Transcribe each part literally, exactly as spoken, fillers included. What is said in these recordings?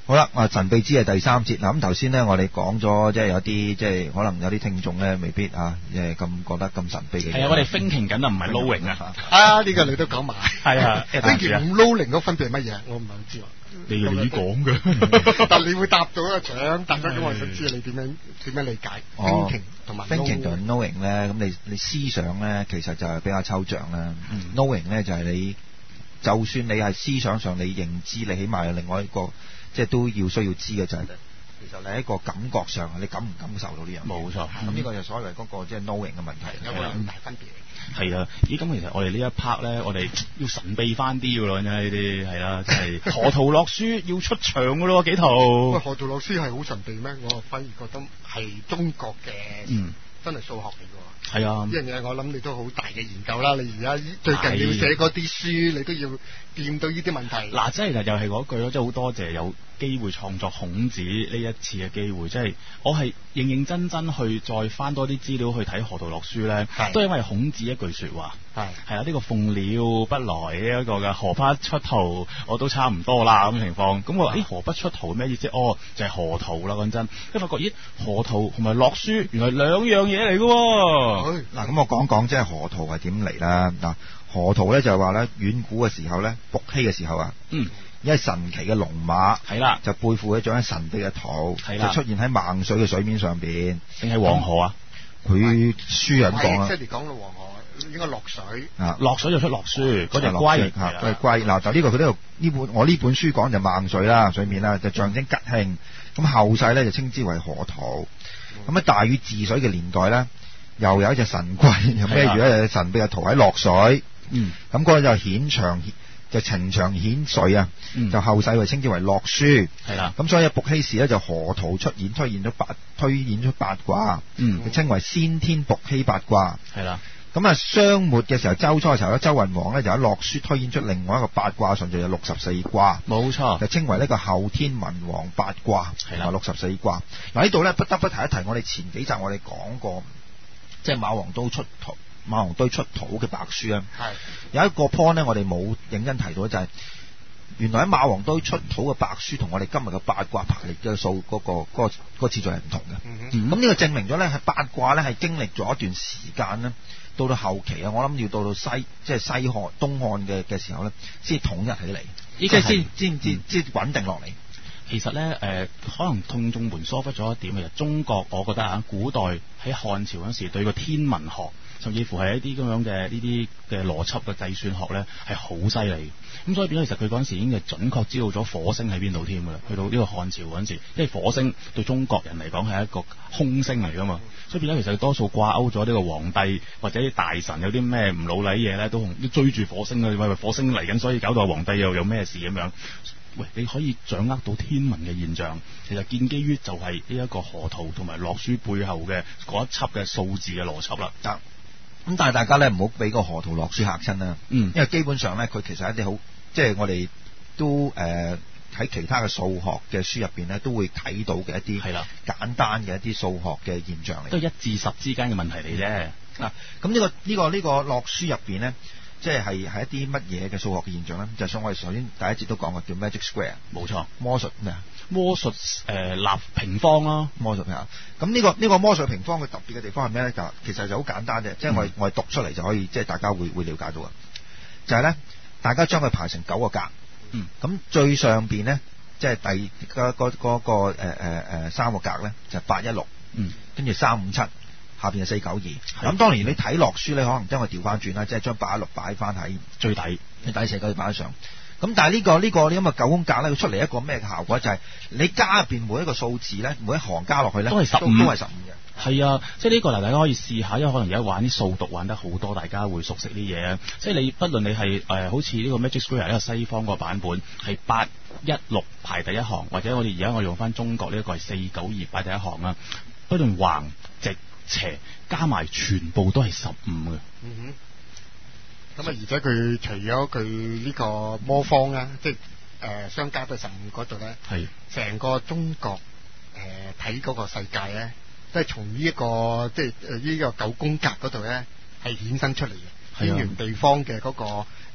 好啦，啊神秘之夜第三節嗱，咁頭先咧我哋講咗，即係有啲即係可能有啲聽眾咧未必啊，誒咁覺得咁神秘嘅嘢。 係啊，我哋 thinking 緊啊，唔係 lowing 啊。 啊，呢個你都講埋。 係啊 ，thinking 同 lowing 嗰分別係乜嘢？我唔係好知喎。 你你講嘅， 但你會答到一個獎，大家咁我想知你點樣點樣理解 thinking 同埋 thinking 同 knowing 咧，咁你你思想咧其實就係比較抽象啦。 嗯、 knowing 咧就係你，就算你係思想上你認知，你起碼有另外一個即係都要需要知嘅就係、是，其實你喺個感覺上，你感唔感受到呢樣？ 冇錯。 咁呢個就所謂嗰個即係 knowing 嘅問題， 有冇咁大分別？ 係啊，咦咁其實我哋呢一 part 咧，我哋要神秘翻啲㗎咯，真係呢啲係啦，即係河圖洛書要出場㗎咯，幾套。 喂，河圖洛書係好神秘咩？我反而覺得係中國嘅，嗯，真係數學嚟㗎喎。 係啊， 呢樣嘢我諗你都好大嘅研究啦。你而家最近要寫嗰啲書，你都要掂到呢啲問題。 嗱，即係又係嗰句咯，即係好多謝有機會創作孔子呢一次嘅機會，即係我係認認真真去再翻多啲資料去睇河圖洛書咧，都係因為孔子一句說話，係係啊，呢個鳳鳥不來呢一個嘅河不出圖，我都差唔多啦咁情況。咁我話誒河不出圖咩意思？哦，就係、是、河圖啦。講真，一發覺咦河圖同埋洛書原來兩樣嘢嚟嘅。 嗱，咁我講講即係河圖係點嚟啦。嗱，河圖咧就係話咧遠古嘅時候咧，伏羲嘅時候啊， 嗯。 因為神奇嘅龍馬係啦， 就背負一張神秘嘅圖， 係啦， 就出現喺孟水嘅水面上邊， 定係黃河啊？ 佢書人講啊， 即係講到黃河應該落水啊， 落水就出洛書，嗰隻龜嚇，佢係龜。嗱就呢個佢呢度呢本我呢本書講就孟水啦，水面啦就象徵吉慶，咁後世咧就稱之為河圖。咁喺大禹治水嘅年代咧，又有一隻神龜，又孭住一隻神秘嘅圖喺落水，嗯，咁嗰個就顯長。就呈祥顯水啊、嗯，就後世會稱之為洛書，係啦。咁所以伏羲時咧就河圖出現，推現咗八推演咗八卦，嗯，佢稱為先天伏羲八卦，係啦。咁啊，商末嘅時候，周初嘅時候咧，周文王咧就喺洛書推演出另外一個八卦順序，有六十四卦，冇錯，就稱為呢個後天文王八卦，係啦，六十四卦。嗱呢度咧不得不提一提，我哋前幾集我哋講過，即係馬王堆出圖。馬王堆出土嘅白書啊，係有一個 point 咧，我哋冇認真提到，就係、是、原來喺馬王堆出土嘅白書同我哋今日嘅八卦排列嘅數嗰、那個嗰、那個那個次序係唔同嘅。咁、嗯、呢、嗯、個證明咗咧，係八卦咧係經歷咗一段時間咧，到到後期啊，我諗要到到西即係西漢東漢嘅嘅時候咧，先統一起嚟，即係先先先先穩定落嚟。 其實咧，誒、呃，可能聽眾們疏忽咗一點，其實中國我覺得啊，古代喺漢朝嗰時對個天文學，甚至乎係一啲咁樣嘅呢啲嘅邏輯嘅計算學咧，係好犀利。咁所以變咗，其實佢嗰陣時已經係準確知道咗火星喺邊度添㗎啦。去到呢個漢朝嗰陣時，因為火星對中國人嚟講係一個空星嚟㗎嘛，所以變咗其實多數掛鈎咗呢個皇帝或者啲大臣有啲咩唔老禮嘢咧，都同都追住火星啊，喂喂，火星嚟緊，所以搞到皇帝又有咩事咁樣。喂，你可以掌握到天文嘅現象，其實建基於就係呢一個河圖同埋洛書背後嘅嗰一輯嘅數字嘅邏輯啦。得， 咁但係大家咧唔好俾個河圖洛書嚇親啦。嗯，因為基本上咧佢其實係一啲好，即係我哋都誒喺、呃、其他嘅數學嘅書入邊咧都會睇到嘅一啲係啦簡單嘅一啲數學嘅現象嚟。 都係一至十之間嘅問題嚟啫。 嗱、嗯，咁呢、這個呢、這個呢、這個洛書入邊咧。即係係係一啲乜嘢嘅數學嘅現象咧？就係、是、我哋首先第一節都講過叫 magic square，冇錯，魔術咩啊？ 魔術誒立平方咯， 魔術啊！咁呢、這個呢、這個魔術平方嘅特別嘅地方係咩咧？就其實就好簡單嘅，即、嗯、係、就是、我我哋讀出嚟就可以，即、就、係、是、大家會會了解到嘅。就係、是、咧，大家將佢排成九個格，嗯，咁最上邊咧，即、就、係、是、第嗰嗰嗰個誒誒誒三個格咧，就係八一六，嗯，跟住三五七。下邊係四九二，咁當然你睇落書咧，可能將佢調翻轉啦，即係將八一六擺翻喺最底，你底四九二擺喺上。咁但係、呢個呢個、呢個呢咁嘅九宮格咧，佢出嚟一個咩效果？就係、是、你加入邊每一個數字咧，每一行加落去咧，都係十五，都係十五嘅。 係啊，即係呢個嗱，大家可以試下，因為可能而家玩啲數獨玩得好多，大家會熟悉啲嘢啊。即係你不論你係誒、呃，好似呢個 Magic Square 呢個西方個版本係八一六排第一行，或者我哋而家我用翻中國呢一個係四九二排第一行啊，不論橫直斜加埋全部都係十五嘅。 嗯哼。咁啊，而且佢除咗佢呢個魔方啊，即係誒相加到十五嗰度咧，係成個中國誒睇嗰個世界咧，都係從呢一個即係誒呢個九宮格嗰度咧係衍生出嚟嘅。天圓地方嘅嗰個嗰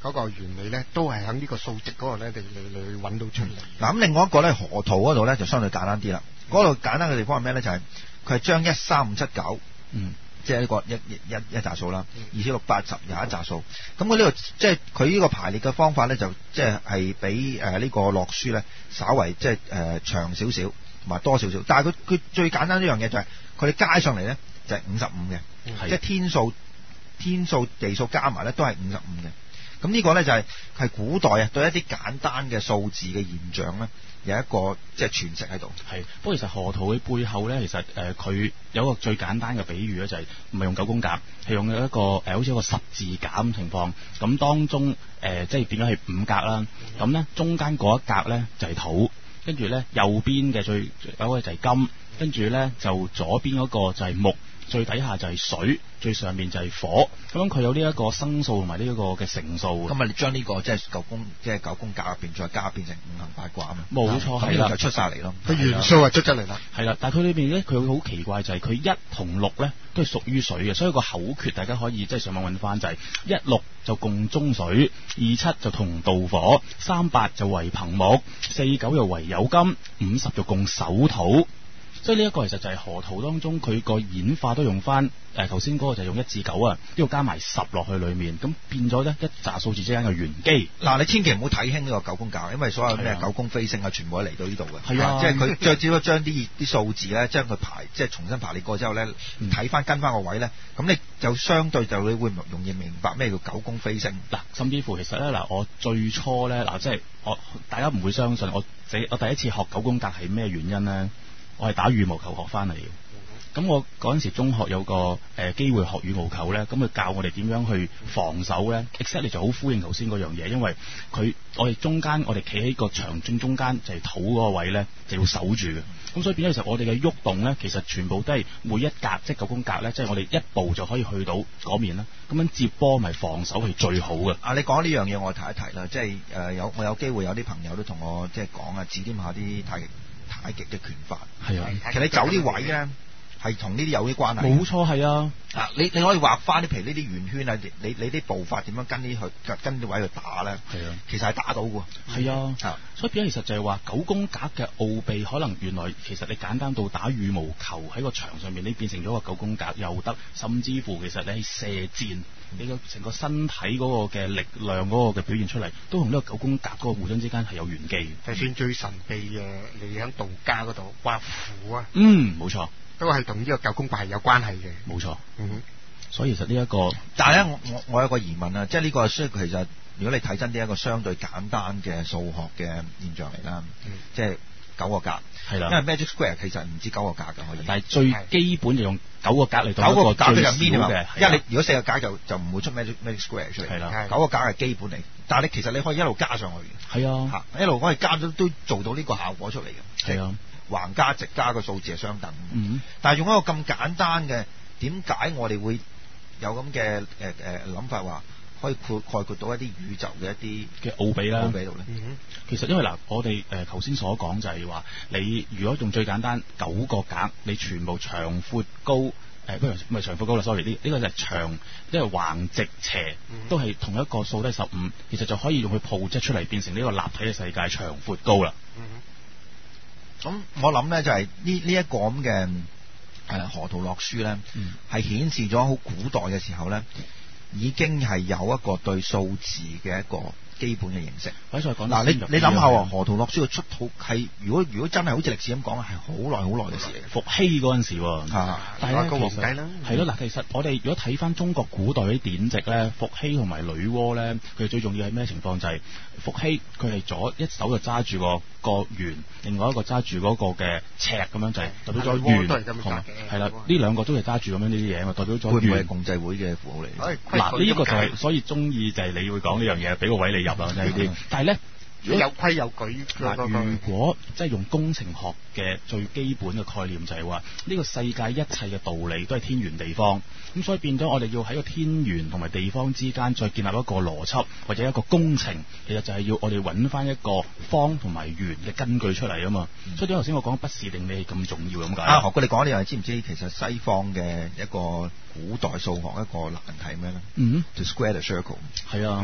嗰個原理咧，都係喺呢個數值嗰個咧，你你你揾到出嚟。 嗱、嗯，咁另外一個咧，河圖嗰度咧就相對簡單啲啦。嗰度簡單嘅地方係咩咧？就係佢係將一三五七九，嗯，即係呢個一一一一紮數啦，二四六八十廿一紮數。咁佢呢個即係佢呢個排列嘅方法咧，就即係係比誒呢個洛書咧稍為即係誒長少少，同埋多少少。但係佢佢最簡單一樣嘢就係佢哋加上嚟咧就係五十五嘅，即係天數天數地數加埋咧都係五十五嘅。咁呢個咧就係係古代啊對一啲簡單嘅數字嘅現象咧有一個即係傳承喺度。 係，不過其實河圖嘅背後咧，其實誒佢、呃、有一個最簡單嘅比喻咧，就係唔係用九宮格，係用一個誒、呃、好似一個十字架咁情況。咁當中誒、呃、即係點樣係五格啦？咁咧中間嗰一格咧就係、是、土，跟住咧右邊嘅最有個就係金，跟住咧就左邊嗰個就係木。最底下就係水，最上面就係火，咁樣佢有呢一個生數同埋呢一個嘅乘數。 咁啊，你將呢個即係九宮，即係九宮格入邊再加變成五行八卦啊嘛。 冇錯，係啦， 就出晒嚟咯。 佢元素係出咗嚟啦。 係啦，但係佢裏邊咧，佢好奇怪就係佢一同六咧都係屬於水嘅，所以個口訣大家可以即係上網揾翻就係一六就共中水，二七就同道火，三八就為憑木，四九又為有金，五十就共守土。所以呢一個其實就係河圖當中佢個演化都用翻誒頭先嗰個就係用一至九啊，呢度加埋十落去裏面，咁變咗咧一紮數字之間嘅玄機。 嗱，你千祈唔好睇輕呢個九宮格，因為所有咩九宮飛星啊，全部都嚟到呢度嘅。 係啊， 即係佢再只不過將啲啲數字咧，將佢排即係重新排列過之後咧，睇翻跟翻個位咧，咁你就相對就會會容易明白咩叫九宮飛星。 嗱，甚至乎其實咧嗱，我最初咧嗱，即係我大家唔會相信我我第一次學九宮格係咩原因咧？我係打羽毛球學翻嚟嘅，咁我嗰陣時中學有個誒、呃、機會學羽毛球咧，咁佢教我哋點樣去防守咧 ，exactly 就好呼應頭先嗰樣嘢，因為佢我哋中間我哋企喺個場正中間就係、是、土嗰個位咧，就要守住嘅，咁所以變咗其實我哋嘅喐動咧，其實全部都係每一格即係九宮格咧，即係我哋一步就可以去到嗰面啦，咁樣接波咪防守係最好嘅。 啊，你講呢樣嘢我提一提啦，即係誒、呃、有我有機會有啲朋友都同我即係講啊，指點下啲太極。太極嘅拳法係啊，其實你走啲位咧係同呢啲有啲關係。 冇錯，係啊。 啊，你你可以畫翻啲譬如呢啲圓圈啊，你你啲步法點樣跟啲去跟啲位去打咧？係啊，其實係打到嘅。係啊，啊， 所以變咗其實就係話九宮格嘅奧秘，可能原來其實你簡單到打羽毛球喺個場上面，你變成咗個九宮格又得，甚至乎其實你係射箭。你個成個身體嗰個嘅力量嗰個嘅表現出嚟，都同呢個九宮格嗰個互相之間係有玄機。 就算最神秘嘅，你喺道家嗰度畫符啊， 嗯，冇錯， 都係同呢個九宮格係有關係嘅。 冇錯， 嗯， 所以其實呢、這、一個， 但係咧，我我我有個疑問啊，即係呢個雖然其實如果你睇真啲一個相對簡單嘅數學嘅現象嚟啦，嗯、即係九個格係啦，因為 Magic Square 其實唔止九個格嘅可以， 但係最基本就用九個格嚟到九個格就入面嘅， 因為你如果四個格就就唔會出 Magic Magic Square 出嚟，係啦，九個格係基本嚟，但係你其實你可以一路加上去嘅，係啊，一路可以加都都做到呢個效果出嚟嘅，係啊，橫加直加個數字係相等，嗯，但係用一個咁簡單嘅，點解我哋會有咁嘅誒誒諗法話？可以概括到一啲宇宙嘅一啲嘅奧秘啦，奧秘度咧。 嗯、其實因為嗱，我哋誒頭先所講就係話，你如果用最簡單九個格，你全部長闊高誒，不如唔係長闊高啦 ，sorry， 呢呢個就係長，因為橫直斜都係同一個數都係十五，其實就可以用佢 project 出嚟變成呢個立體嘅世界長闊高啦。 咁、嗯、我諗咧就係呢呢一個咁嘅誒河圖洛書咧，係、嗯、顯示咗好古代嘅時候咧。已經係有一個對數字嘅一個基本嘅認識。嗱，你你諗下喎，河圖洛書嘅出土係如果如果真係好似歷史咁講，係好耐好耐嘅事嚟嘅。 伏羲嗰陣時喎， 啊， 但係咧其實係咯嗱，其實我哋如果睇翻中國古代啲典籍咧，伏羲同埋女媧咧，佢最重要係咩情況？就係、是、伏羲佢係左一手就揸住個個圓，另外一個揸住嗰個嘅尺咁樣，就係代表咗圓同係啦，呢兩個都係揸住咁樣呢啲嘢啊嘛，代表咗。會唔會係共濟會嘅符號嚟？嗱，呢個就係、是、所以中意就係你會講呢樣嘢，俾個位你入啦，即係呢啲。但係咧。 有規有矩。 嗱，如果即係用工程學嘅最基本嘅概念，就係話呢個世界一切嘅道理都係天圓地方，咁所以變咗我哋要喺個天圓同埋地方之間再建立一個邏輯或者一個工程，其實就係要我哋揾翻一個方同埋圓嘅根據出嚟啊嘛。嗯、所以點頭先我講不是定理係咁重要咁解。啊， 何哥你講呢樣，知唔知其實西方嘅一個古代數學一個難題咩咧？嗯，就 square the circle。 係啊。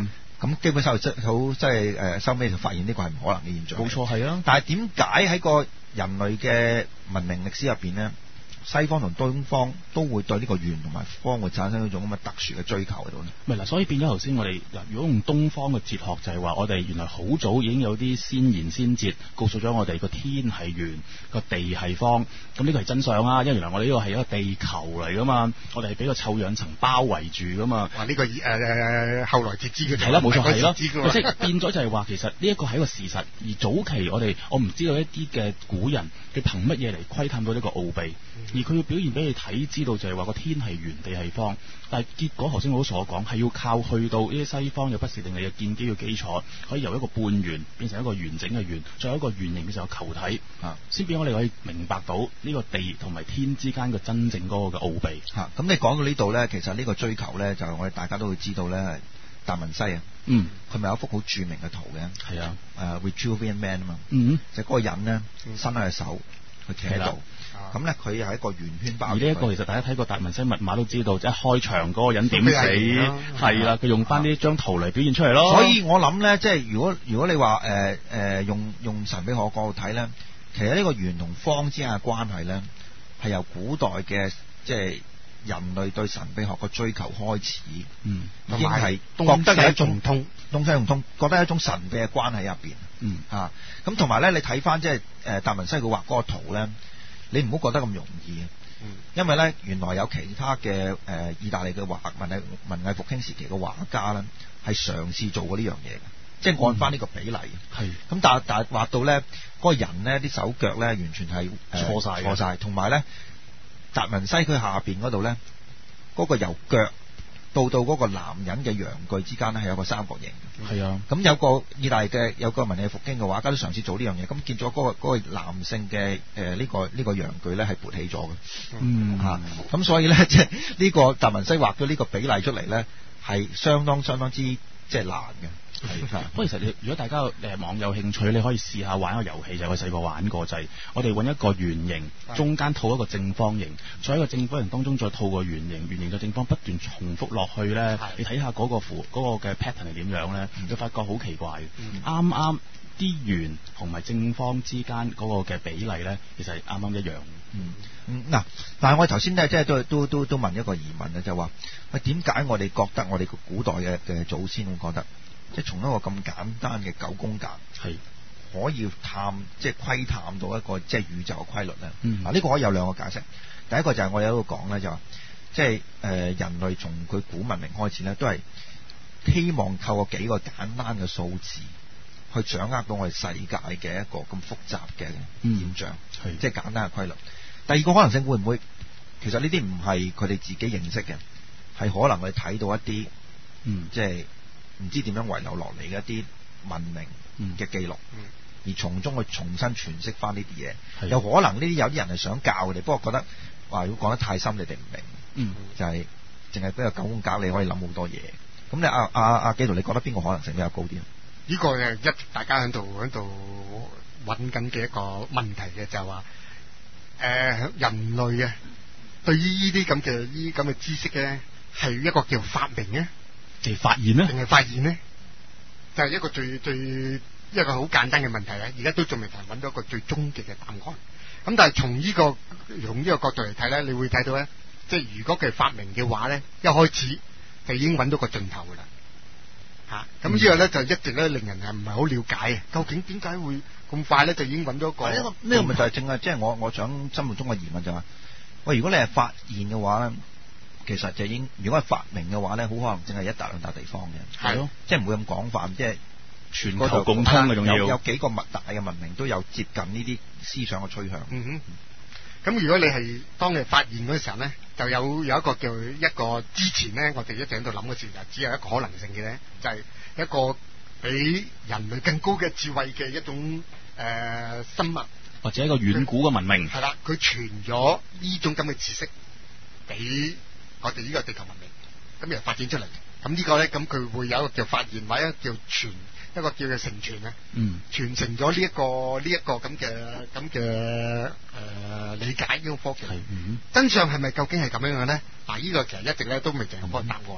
咁基本上即好即係誒收尾就發現呢個係唔可能嘅現象。 冇錯係啊。 但係點解喺個人類嘅文明歷史入邊咧，西方同東方都會對呢個圓同埋方會產生一種咁嘅特殊嘅追求喺度咧？ 唔係嗱，所以變咗頭先我哋嗱，如果用東方嘅哲學就係話，我哋原來好早已經有啲先賢先哲告訴咗我哋個天係圓，個地係方，咁呢個係真相啊！因為原來我哋呢個係一個地球嚟噶嘛，我哋係俾個臭氧層包圍住噶嘛。 哇！呢、這個誒誒、呃、後來至知嘅， 係啦，冇錯係咯， 即係變咗就係話，其實呢一個係一個事實，而早期我哋我唔知道一啲嘅古人佢憑乜嘢嚟窺探到呢個奧秘，而佢要表現俾你睇，知道就係話個天係圓，地係方。但係結果頭先我都所講，係要靠去到呢啲西方有不時定理嘅建基嘅基礎，可以由一個半圓變成一個完整嘅圓，再有一個圓形變成個球體，啊，先俾我哋可以明白到呢個地同埋天之間嘅真正嗰個嘅奧秘。 嚇、啊，咁你講到呢度咧，其實呢個追求咧，就係我哋大家都會知道咧，達文西啊， 嗯， 佢咪有一幅好著名嘅圖嘅， 係啊， 誒 Vitruvian Man 啊嘛， 嗯， 就嗰個人咧，伸開隻手，佢企喺度。咁咧，佢係一個圓圈包。而呢一個其實大家睇過達文西密碼都知道，即係開場嗰個人點死，係啦，佢用翻呢張圖嚟表現出嚟咯。 所以我諗咧，即係如果如果你話誒誒用用神秘學角度睇咧，其實呢個圓同方之間嘅關係咧，係由古代嘅即係人類對神秘學嘅追求開始，嗯，已經係覺得有一種通東西唔通，覺得有一種神秘嘅關係入邊，嗯啊，咁同埋咧，你睇翻即係誒達文西佢畫嗰個圖咧。你唔好覺得咁容易，因為咧原來有其他嘅誒、呃、意大利嘅畫文藝文藝復興時期嘅畫家咧，係嘗試做過呢樣嘢嘅，即係按翻呢個比例。係、嗯，咁但係但係畫到咧嗰個人咧啲手腳咧完全係錯晒，錯晒，同埋咧達文西佢下邊嗰度咧嗰個由腳到到嗰個男人嘅陽具之間咧係有個三角形。係啊，咁有個意大利嘅有個文藝復興嘅畫家都嘗試做呢樣嘢，咁見咗嗰個嗰個男性嘅誒呢個呢個陽具咧係勃起咗嘅。嗯嚇，咁所以咧即係呢個達文西畫咗呢個比例出嚟咧係相當相當之即係難嘅。係， 不過其實你如果大家誒網友興趣，你可以試下玩一個遊戲，就係我細個玩過，就係我哋揾一個圓形，中間套一個正方形，再喺個正方形當中再套個圓形，圓形嘅正方不斷重複落去咧，你睇下嗰個符嗰個嘅 pattern 係點樣咧，你發覺好奇怪，啱啱啲圓同埋正方之間嗰個嘅比例咧，其實係啱啱一樣。 嗯嗯嗱，但係我頭先咧即係都都都都問一個疑問啊，就話喂點解我哋覺得我哋個古代嘅嘅祖先會覺得？即係從一個咁簡單嘅九宮格係可以探即係窺探到一個即係宇宙嘅規律咧。嗱、嗯，呢個可以有兩個解釋。第一個就係我哋喺度講咧，就話即係誒人類從佢古文明開始咧，都係希望透過幾個簡單嘅數字去掌握到我哋世界嘅一個咁複雜嘅現象，係、嗯、即係簡單嘅規律。第二個可能性會唔會其實呢啲唔係佢哋自己認識嘅，係可能我哋睇到一啲嗯即係。唔知點樣遺留落嚟嘅一啲文明嘅記錄、嗯，而從中去重新詮釋翻呢啲嘢，有可能呢啲有啲人係想教佢哋，不過覺得話如果講得太深，你哋唔明，嗯，就係淨係比較九宮格，你可以諗好多嘢。咁你阿阿阿紀陶，你覺得邊個可能性比較高啲？呢個係一大家喺度喺度揾緊嘅一個問題嘅，就係話誒人類啊，對於呢啲咁嘅呢啲咁嘅知識咧，係一個叫發明咧。 定係發現咧？定係發現咧？就係、是、一個最最一個好簡單嘅問題咧。而家都仲未能揾到一個最終極嘅答案。咁但係從呢個從呢個角度嚟睇咧，你會睇到咧，即係如果佢發明嘅話咧，一開始就已經揾到個盡頭噶啦。嚇、啊！咁呢個咧就一直咧令人係唔係好了解啊？究竟點解會咁快咧就已經揾到一個？呢、啊這個呢、這個咪就係正係即係我我想心目中嘅疑問就係、是：喂，如果你係發現嘅話咧？其實就已經，如果係發明嘅話咧，好可能淨係一笪兩笪地方嘅，係咯，即係唔會咁廣泛，即係全球共通嘅，仲要有有幾個物大嘅文明都有接近呢啲思想嘅趨向。 嗯哼，咁如果你係當你發現嗰時候咧，就有有一個叫一個之前咧，我哋一直喺度諗嘅事就只有一個可能性嘅咧，就係、是、一個比人類更高嘅智慧嘅一種誒、呃、生物， 或者一個遠古嘅文明。 係啦，佢傳咗呢種咁嘅知識俾我哋呢個地球文明，咁又發展出嚟，咁呢個咧，咁佢會有一個叫發現或者叫傳，一個叫做承傳啊，嗯，傳承咗呢一個呢一、這個咁嘅咁嘅誒理解呢個科技，係、嗯，真相係咪究竟係咁樣嘅咧？嗱，呢個其實一直咧都未定有個答案。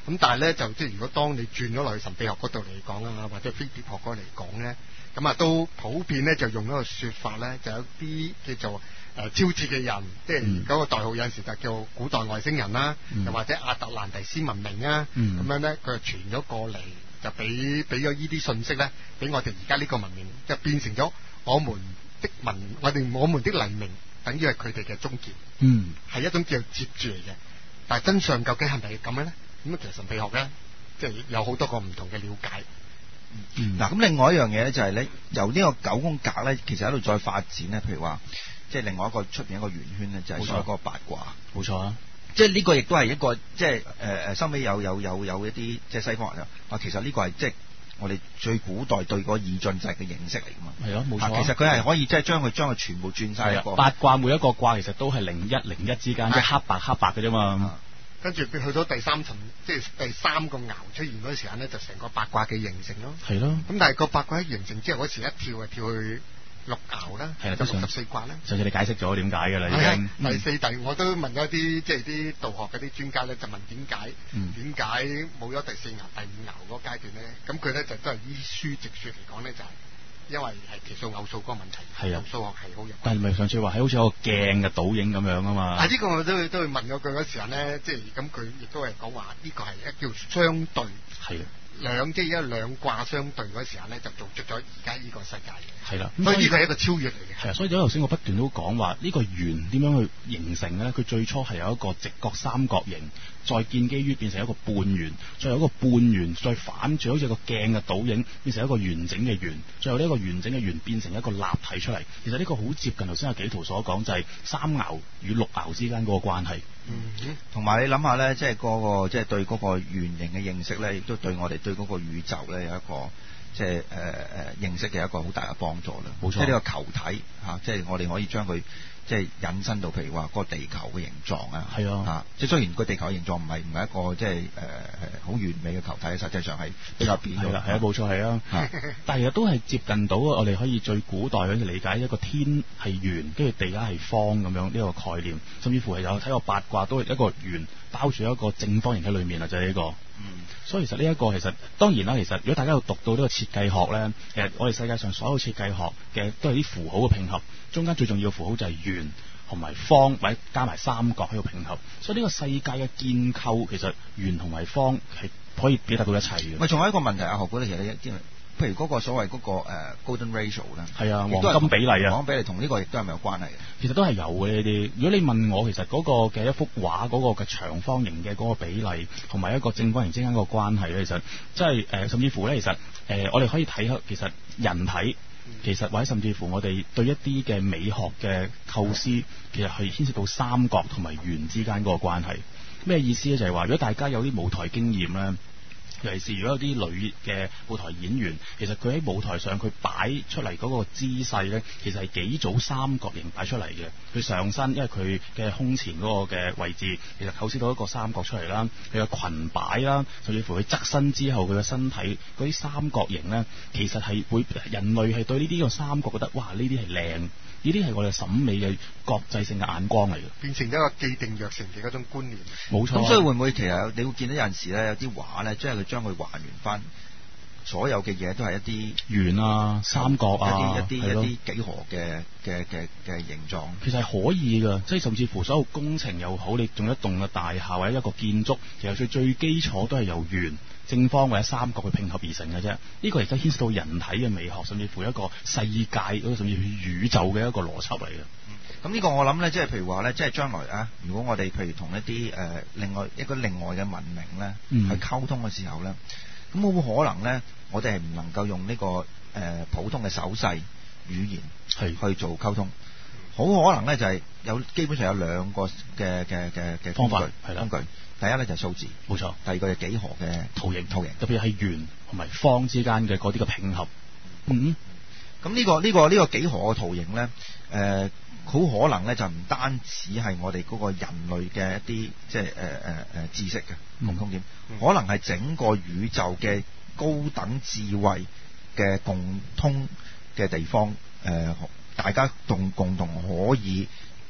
咁但係咧就即係如果當你轉咗落去神秘學嗰度嚟講啊，或者飛碟學嗰嚟講咧，咁啊都普遍咧就用一個説法咧，就有啲叫做誒、呃、超智嘅人，即係嗰個代號有陣時就叫古代外星人啦，又、嗯、或者亞特蘭蒂斯文明啊，咁、嗯、樣咧佢就傳咗過嚟，就俾俾咗呢啲信息咧，俾我哋而家呢個文明，就變成咗我們的文，我哋我們的黎明，等於係佢哋嘅終結，嗯，係一種叫接住嚟嘅。但係真相究竟係咪咁樣咧？咁其實神秘學咧，即係有好多個唔同嘅了解。 嗯，嗱、嗯，咁另外一樣嘢咧就係咧，由呢個九宮格咧，其實喺度再發展咧，譬如話，即係另外一個出邊一個圓圈咧，就係所謂嗰個八卦。冇錯啊，即係呢個亦都係一個即係誒誒，收尾有有有有一啲即係西方人啊，其實呢個係即係我哋最古代對嗰個二進制嘅認識嚟噶嘛。係啊，冇錯、啊。其實佢係可以即係將佢將佢全部轉晒一個八卦，每一個卦其實都係零一零一之間，即係黑白黑白嘅啫嘛。 跟住佢去到第三層，即係第三個爻出現嗰陣時間咧，就成個八卦嘅形成咯。係咯。咁但係個八卦一形成之後，嗰時一跳就跳去六爻啦，就六十四卦啦。上次你解釋咗點解㗎啦，已經。第四第我都問咗啲即係啲道學嗰啲專家咧，就問點解點解冇咗第四爻、第五爻嗰階段咧？咁佢咧就都係依書直說嚟講咧，就係、是。因為係奇數偶數嗰個問題，係啊，數學係好有。但係咪上次話係好似有個鏡嘅倒影咁樣啊嘛？啊，呢個我都都會問咗佢嗰時候咧，即係咁佢亦都係講話呢個係一叫相對，係啊，兩即係一兩卦相對嗰時候咧，就做出咗而家呢個世界嘅。係啦，所以呢個係一個超越嚟嘅。係啊，所以頭先我不斷都講話呢個圓點樣去形成咧？佢最初係有一個直角三角形。再建基於變成一個半圓，再有一個半圓，再反轉好似一個鏡嘅倒影，變成一個完整嘅圓，最後呢一個完整嘅圓變成一個立體出嚟。其實呢個好接近頭先阿紀陶所講，就係、是、三爻與六爻之間嗰個關係。嗯，同埋你諗下咧，即係嗰個即係、就是、對嗰個圓形嘅認識咧，亦都對我哋對嗰個宇宙咧有一個即係誒誒認識嘅一個好大嘅幫助啦。冇錯，即係呢個球體嚇，即、啊、係、就是、我哋可以將佢。即係引申到，譬如話個地球嘅形狀啊，係啊，啊，即係雖然個地球嘅形狀唔係唔係一個即係誒誒好完美嘅球體，實際上係比較扁嘅，係啊，冇錯係啊，啊但係其實都係接近到我哋可以最古代嗰啲理解一個天係圓，跟住地下係方咁樣呢個概念，甚至乎係有睇過八卦都係一個圓包住一個正方形喺裏面啊，就係、是、呢、這個。嗯，所以其實呢、這、一個其實當然啦，其實如果大家有讀到呢個設計學咧，其實我哋世界上所有設計學嘅都係啲符號嘅拼合，中間最重要嘅符號就係圓同埋方，或者加埋三角喺度拼合。所以呢個世界嘅建構其實圓同埋方係可以表達到一切嘅。咪仲有一個問題啊，何古咧，其實你譬如嗰個所謂嗰、那個、uh, golden ratio 咧，係啊，黃金比例啊，黃金比例同呢個亦都係咪有關係嘅？其實都係有嘅呢啲。如果你問我，其實嗰個嘅一幅畫嗰個嘅長方形嘅嗰個比例，同埋一個正方形之間個關係咧，其實即係誒，甚至乎咧，其實誒、呃，我哋可以睇下，其實人體其實或者甚至乎我哋對一啲嘅美學嘅構思，其實係牽涉到三角同埋圓之間嗰個關係。咩意思咧？就係、是、話，如果大家有啲舞台經驗咧。尤其是如果有啲女嘅舞台演員，其實佢喺舞台上佢擺出嚟嗰個姿勢咧，其實係幾組三角形擺出嚟嘅。佢上身因為佢嘅胸前嗰個嘅位置，其實構思到一個三角出嚟啦。佢嘅裙擺啦，甚至乎佢側身之後佢嘅身體嗰啲三角形咧，其實係會人類係對呢啲個三角覺得哇，呢啲係靚，呢啲係我哋審美嘅國際性嘅眼光嚟嘅，變成一個既定若成嘅嗰種觀念。冇錯。咁所以會唔會其實你會見到有陣時咧，有啲畫咧，即係佢將佢還原翻所有嘅嘢都係一啲圓啊、三角啊、一啲一啲一啲幾何嘅嘅嘅嘅形狀。其實係可以㗎，即係甚至乎所有工程又好，你仲一棟嘅大廈或者一個建築，其實最最基礎都係由圓、正方或者三角去拼合而成嘅啫。呢、這個亦都牽涉到人體嘅美學，甚至乎一個世界，甚至乎宇宙嘅一個邏輯嚟嘅。咁呢個我諗咧，即係譬如話咧，即係將來啊，如果我哋譬如同一啲誒、呃、另外一個另外嘅文明咧、嗯、去溝通嘅時候咧，咁好可能咧，我哋係唔能夠用呢、這個誒、呃、普通嘅手勢語言去做溝通，好可能咧就係、是、有基本上有兩個嘅嘅嘅嘅方法係工具。第一咧就係、是、數字，冇錯；第二個就幾何嘅圖形，圖形特別係圓同埋方之間嘅嗰啲嘅拼合。嗯，咁呢、這個呢、這個呢、這個幾何嘅圖形咧，誒、呃。好可能咧就唔單止係我哋嗰個人類嘅一啲即係誒誒誒知識嘅共通點，嗯、可能係整個宇宙嘅高等智慧嘅共通嘅地方，誒、呃、大家共共同可以誒、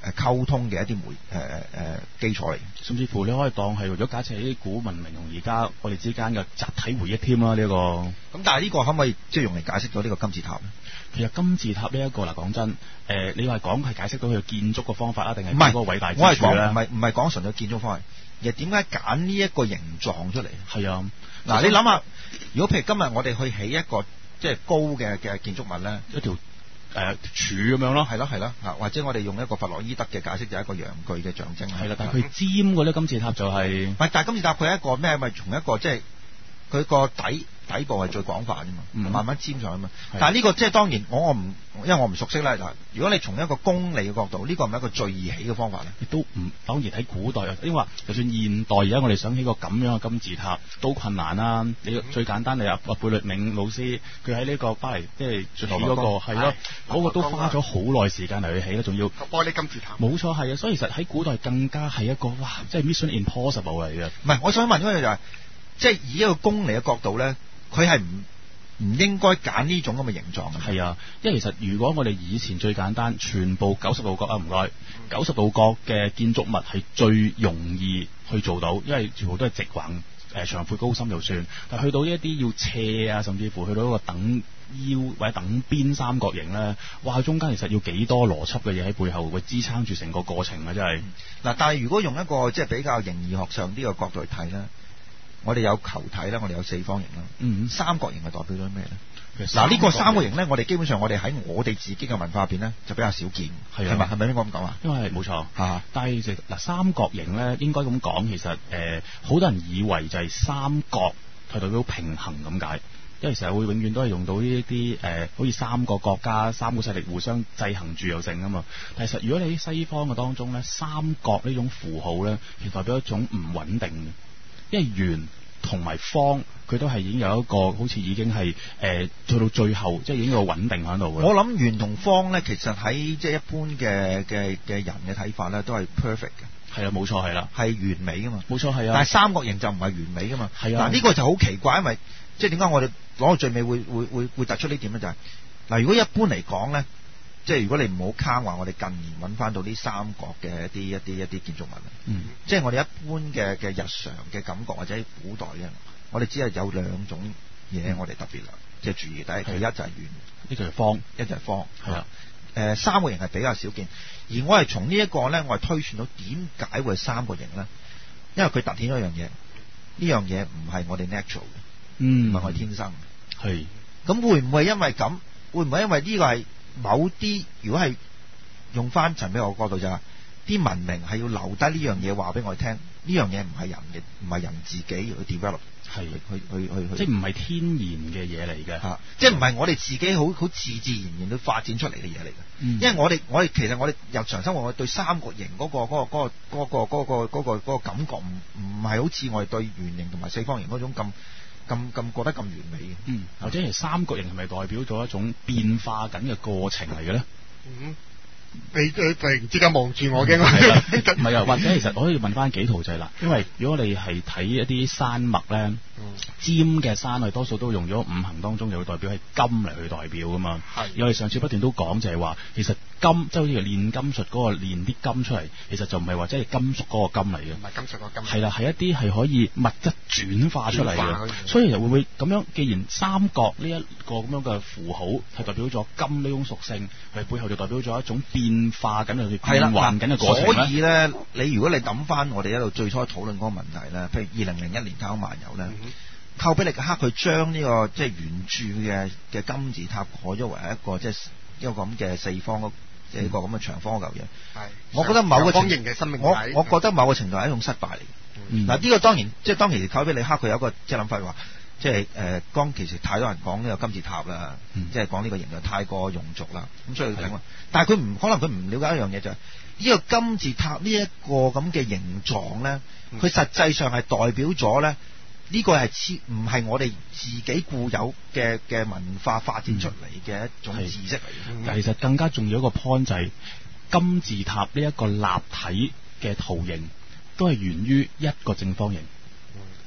誒溝通嘅一啲媒誒誒基礎嚟。 甚至乎你可以當係，如果假設係啲古文明同而家我哋之間嘅集體回憶添啦，呢、這個。 咁但係呢個可唔可以即係用嚟解釋到呢個金字塔咧？ 其實金字塔呢、這、一個嗱，講真，誒、呃，你話講係解釋到佢嘅建築嘅方法啊，定係嗰個偉大之處咧？ 我係講唔係唔係講純粹建築方法，而係點解揀呢一個形狀出嚟？ 係啊， 嗱，你諗下，如果譬如今日我哋去起一個即係高嘅嘅建築物咧， 一條誒柱咁樣咯， 係咯係咯，啊或者我哋用一個弗洛伊德嘅解釋就係一個陽具嘅象徵。 係啦，但係佢尖嗰啲金字塔就係、是， 唔係，但係金字塔佢係一個咩？咪從一個即係佢個底。底部係最廣泛㗎嘛，嗯、慢慢尖上去嘛。但係呢個即係當然，我我唔因為我唔熟悉啦。嗱，如果你從一個公理嘅角度，呢、呢個唔係一個最易起嘅方法咧。 亦都唔當然喺古代，因為話就算現代而家我哋想起個咁樣嘅金字塔都困難啦、啊。你最簡單你阿阿貝聿銘老師，佢喺呢個巴黎即係起嗰個係咯，嗰、嗰個都花咗好耐時間嚟去起啦，仲要玻璃金字塔。冇錯係啊，所以其實喺古代更加係一個哇，即係 Mission Impossible 嚟嘅。 唔係，我想問嗰樣就係、是，即係以一個公理嘅角度咧，佢係唔唔應該揀呢種咁嘅形狀嘅。係啊，因為其實如果我哋以前最簡單，全部九十度角啊，唔該，九十度角嘅建築物係最容易去做到，因為全部都係直橫誒、呃、長闊高深就算。但去到呢一啲要斜啊，甚至乎去到一個等腰或者等邊三角形咧，哇！中間其實要幾多邏輯嘅嘢喺背後會支撐住成個過程啊，真係。 嗱、嗯，但係如果用一個即係比較形而學上呢個角度嚟睇咧。我哋有球體啦，我哋有四方形啦，嗯，三角形係代表咗咩咧？嗱，呢個三角形咧，我哋基本上我哋喺我哋自己嘅文化入邊咧，就比較少見，係咪？係咪應該咁講啊？ 因為冇錯嚇，但係其實嗱三角形咧，應該咁講，其實誒好、呃、多人以為就係三角係代表平衡咁解，因為成日會永遠都係用到呢一啲誒，好似三個國家、三個勢力互相制衡住又成啊嘛。但係實如果你喺西方嘅當中咧，三角呢種符號咧，其實代表一種唔穩定嘅。因為圓同埋方，佢都係已經有一個好似已經係誒、呃、做到最後，即係已經有個穩定喺度嘅。 我諗圓同方咧，其實喺即係一般嘅嘅嘅人嘅睇法咧，都係 perfect 嘅。 係啊，冇錯係啦， 係完美噶嘛。冇錯係啊。但係三角形就唔係完美噶嘛。 係啊。嗱、這、 呢個就好奇怪，因為即係點解我哋攞到最尾會會會會突出呢點咧？就係、是、嗱，如果一般嚟講咧。即係如果你唔好卡話，我哋近年揾翻到呢三角嘅一啲一啲一啲建築物，嗯，即係我哋一般嘅嘅日常嘅感覺或者喺古代咧，我哋只係有兩種嘢我哋特別啦，即、嗯、係、就是、注意。第一，佢一就係圓， 呢個係方，一就係方，係啦。誒、呃，三角形係比較少見，而我係從呢一個咧，我係推算到點解會係三角形咧？因為佢突顯咗一樣嘢，呢樣嘢唔係我哋 natural 嘅，嗯，唔係我哋天生嘅，係。咁會唔會因為咁？會唔會因為呢個係？某啲如果係用翻陳比我角度就係、是、啲文明係要留低呢樣嘢話俾我哋聽，呢樣嘢唔係人嘅，唔係人自己去 develop， 係去去去去， 即係唔係天然嘅嘢嚟嘅嚇， 即係唔係我哋自己好好自自然然去發展出嚟嘅嘢嚟嘅。嗯、因為我哋我哋其實我哋日常生活我哋對三角形嗰、嗰個嗰、嗰個嗰、嗰個嗰、嗰個嗰、嗰個嗰、嗰個感覺唔唔係好似我哋對圓形同埋四方形嗰種咁。咁咁覺得咁完美嘅，嗯， 或者係三角形係咪代表咗一種變化緊嘅過程嚟嘅咧？嗯， 你你突然之間望住我嘅， 唔係啊，或者其實我可以問翻幾圖就係啦，因為如果你係睇一啲山脈咧、嗯，尖嘅山係多數都用咗五行當中就會代表係金嚟去代表噶嘛。係，我哋上次不斷都講就係話，其實金即係好似煉金術嗰個煉啲金出嚟，其實就唔係話即係金屬嗰個金嚟嘅，唔係金屬嗰個金，係啦，係一啲係可以物質轉化出嚟嘅，所以就會會咁樣。既然三角呢一個咁樣嘅符號係代表咗金呢種屬性，佢背後就代表咗一種變化緊嘅變幻緊嘅過程。 所以咧，你如果你諗翻我哋一路最初討論嗰個問題咧，譬如二零零一年太空漫遊咧，寇比力克佢將呢個即係圓柱嘅嘅金字塔改咗為一個即係一個咁嘅四方即係一個咁嘅長方嗰嚿嘢。係，我覺得某個程度嘅生命體，我我覺得某個程度係一種失敗嚟。嗱、嗯，呢、這個當然即係當其時寇比力克佢有一個即係諗法話，即係誒當其時太多人講呢個金字塔啦，嗯、即係講呢個形狀太過庸俗啦，咁所以佢整。但係佢唔可能佢唔了解一樣嘢就係、是、呢、這個金字塔呢一個咁嘅形狀咧，佢實際上係代表咗咧。呢、這個係唔係我哋自己固有嘅嘅文化發展出嚟嘅一種知識嚟嘅、嗯？ 但其實更加重要一個 point 就係、是、金字塔呢一個立體嘅圖形，都係源於一個正方形。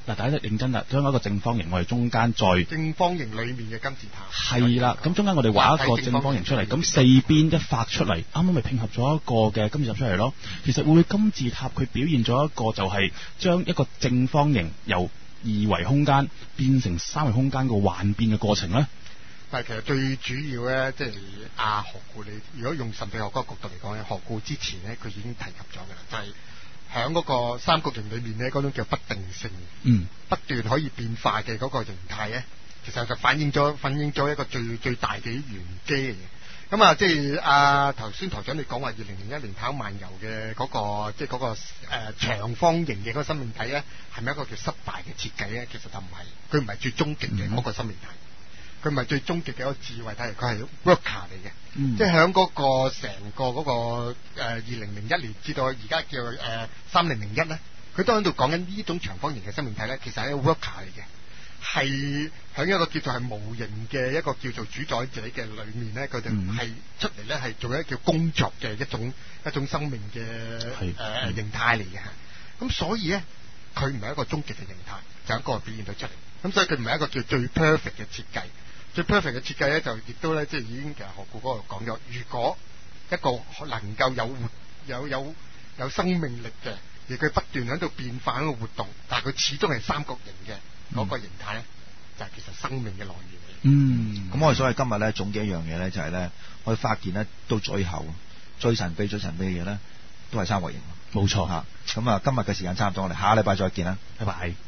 嗱，大家認真啦，將一個正方形，我哋中間再正方形裡面嘅金字塔。 係啦，咁中間我哋畫一個正方形出嚟，咁四邊一發出嚟，啱啱咪拼合咗一個嘅金字塔出嚟咯。其實會唔會金字塔佢表現咗一個就係將一個正方形由二維空間變成三維空間個幻變嘅過程咧？ 但係其實最主要咧，即係阿何故你如果用神秘學嗰個角度嚟講咧，何故之前咧佢已經提及咗嘅啦，就係喺嗰個三角形裏面咧嗰種叫不定性， 嗯， 不斷可以變化嘅嗰個形態咧，其實就反映咗反映咗一個最最大嘅玄機嚟嘅。咁啊，即係阿頭先台長你講話二零零一年太空漫遊嘅嗰個即係嗰個誒、呃、長方形嘅嗰個生命體咧，係咪一個叫失敗嘅設計咧？其實就唔係，佢唔係最終極嘅嗰個生命體。佢唔係最終極嘅一個智慧體，佢係 worker 嚟嘅，嗯、即係喺嗰個成個嗰、嗰個誒二零零一年至到而家叫誒三零零一咧，佢都喺度講緊呢種長方形嘅生命體咧，其實係一個 worker 嚟嘅，係喺一個叫做係無形嘅一個叫做主宰者嘅裏面咧，佢哋係出嚟咧係做一個叫工作嘅一種一種生命嘅誒、呃、形態嚟嘅，咁所以咧佢唔係一個終極嘅形態，就係、一個表現到出嚟，咁所以佢唔係一個叫最 perfect 嘅設計。最 perfect 嘅設計咧，就亦都咧，即係已經其實何故嗰度講咗，如果一個能夠有活有有有生命力嘅，而佢不斷喺度變化喺度活動，但係佢始終係三角形嘅嗰、嗯、個形態咧，就係、是、其實生命嘅來源嚟。 嗯，咁我哋所以今日咧總結一樣嘢咧，就係咧，我哋發現咧到最後最神秘最神秘嘅嘢咧，都係三角形。冇錯嚇。咁啊，今日嘅時間差唔多，我哋下個禮拜再見啦，拜拜。